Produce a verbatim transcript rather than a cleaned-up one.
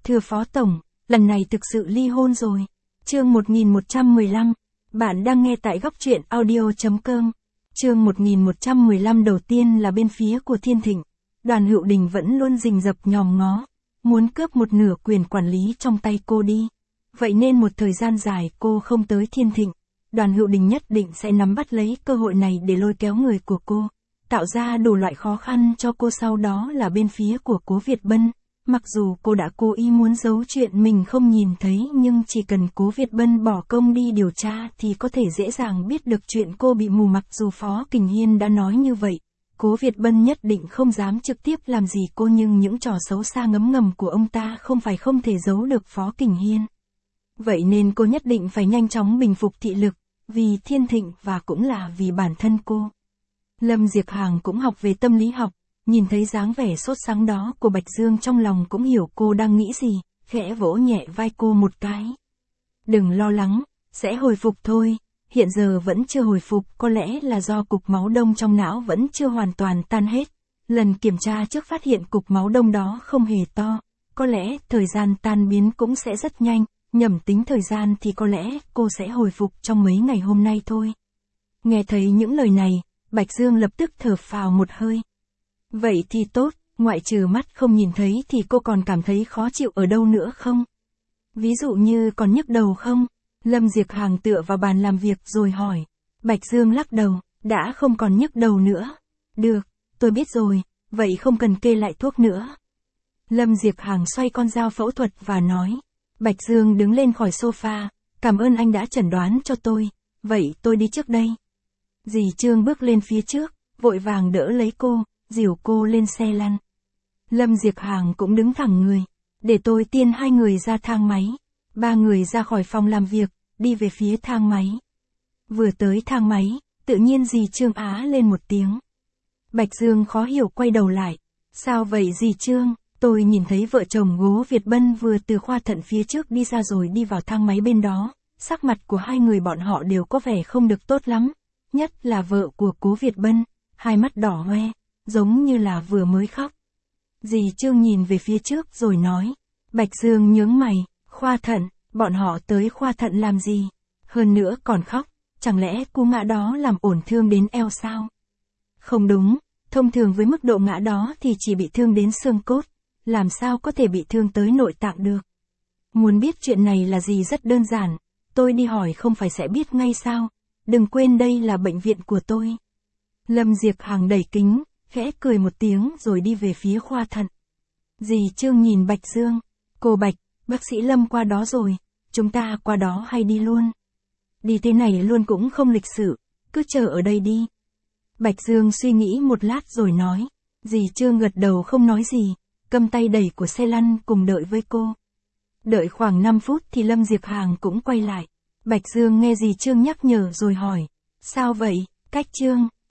Thưa Phó Tổng, lần này thực sự ly hôn rồi. Chương một nghìn một trăm mười lăm, bạn đang nghe tại góc truyện audio chấm com. Chương một nghìn một trăm mười lăm đầu tiên là bên phía của Thiên Thịnh. Đoàn Hữu Đình vẫn luôn rình rập nhòm ngó, muốn cướp một nửa quyền quản lý trong tay cô đi. Vậy nên một thời gian dài cô không tới Thiên Thịnh. Đoàn Hữu Đình nhất định sẽ nắm bắt lấy cơ hội này để lôi kéo người của cô, tạo ra đủ loại khó khăn cho cô, sau đó là bên phía của Cố Việt Bân. Mặc dù cô đã cố ý muốn giấu chuyện mình không nhìn thấy, nhưng chỉ cần Cố Việt Bân bỏ công đi điều tra thì có thể dễ dàng biết được chuyện cô bị mù. Mặc dù Phó Kình Hiên đã nói như vậy, Cố Việt Bân nhất định không dám trực tiếp làm gì cô, nhưng những trò xấu xa ngấm ngầm của ông ta không phải không thể giấu được Phó Kình Hiên. Vậy nên cô nhất định phải nhanh chóng bình phục thị lực, vì Thiên Thịnh và cũng là vì bản thân cô. Lâm Diệp Hàng cũng học về tâm lý học, nhìn thấy dáng vẻ sốt sắng đó của Bạch Dương trong lòng cũng hiểu cô đang nghĩ gì, khẽ vỗ nhẹ vai cô một cái. Đừng lo lắng, sẽ hồi phục thôi, hiện giờ vẫn chưa hồi phục, có lẽ là do cục máu đông trong não vẫn chưa hoàn toàn tan hết. Lần kiểm tra trước phát hiện cục máu đông đó không hề to, có lẽ thời gian tan biến cũng sẽ rất nhanh, nhầm tính thời gian thì có lẽ cô sẽ hồi phục trong mấy ngày hôm nay thôi. Nghe thấy những lời này, Bạch Dương lập tức thở phào một hơi. Vậy thì tốt, ngoại trừ mắt không nhìn thấy thì cô còn cảm thấy khó chịu ở đâu nữa không? Ví dụ như còn nhức đầu không? Lâm Diệp Hàng tựa vào bàn làm việc rồi hỏi. Bạch Dương lắc đầu, đã không còn nhức đầu nữa. Được, tôi biết rồi, vậy không cần kê lại thuốc nữa. Lâm Diệp Hàng xoay con dao phẫu thuật và nói. Bạch Dương đứng lên khỏi sofa, cảm ơn anh đã chẩn đoán cho tôi, vậy tôi đi trước đây. Dì Trương bước lên phía trước, vội vàng đỡ lấy cô, dìu cô lên xe lăn. Lâm Diệp Hàng cũng đứng thẳng người, để tôi tiên hai người ra thang máy. Ba người ra khỏi phòng làm việc, đi về phía thang máy. Vừa tới thang máy, tự nhiên dì Trương á lên một tiếng. Bạch Dương khó hiểu quay đầu lại. Sao vậy dì Trương? Tôi nhìn thấy vợ chồng Cố Việt Bân vừa từ khoa thận phía trước đi ra rồi đi vào thang máy bên đó. Sắc mặt của hai người bọn họ đều có vẻ không được tốt lắm. Nhất là vợ của Cố Việt Bân, hai mắt đỏ hoe, giống như là vừa mới khóc. Dì Trương nhìn về phía trước rồi nói. Bạch Dương nhướng mày, khoa thận, bọn họ tới khoa thận làm gì? Hơn nữa còn khóc, chẳng lẽ cú ngã đó làm tổn thương đến eo sao? Không đúng, thông thường với mức độ ngã đó thì chỉ bị thương đến xương cốt, làm sao có thể bị thương tới nội tạng được? Muốn biết chuyện này là gì rất đơn giản, tôi đi hỏi không phải sẽ biết ngay sao? Đừng quên đây là bệnh viện của tôi. Lâm Diệp Hàng đẩy kính, khẽ cười một tiếng rồi đi về phía khoa thận. Dì Trương nhìn Bạch Dương. Cô Bạch, bác sĩ Lâm qua đó rồi, chúng ta qua đó hay đi luôn? Đi thế này luôn cũng không lịch sự, cứ chờ ở đây đi. Bạch Dương suy nghĩ một lát rồi nói. Dì Trương gật đầu không nói gì, cầm tay đẩy của xe lăn cùng đợi với cô. Đợi khoảng năm phút thì Lâm Diệp Hàng cũng quay lại. Bạch Dương nghe dì Trương nhắc nhở rồi hỏi. Sao vậy, Cách Trương?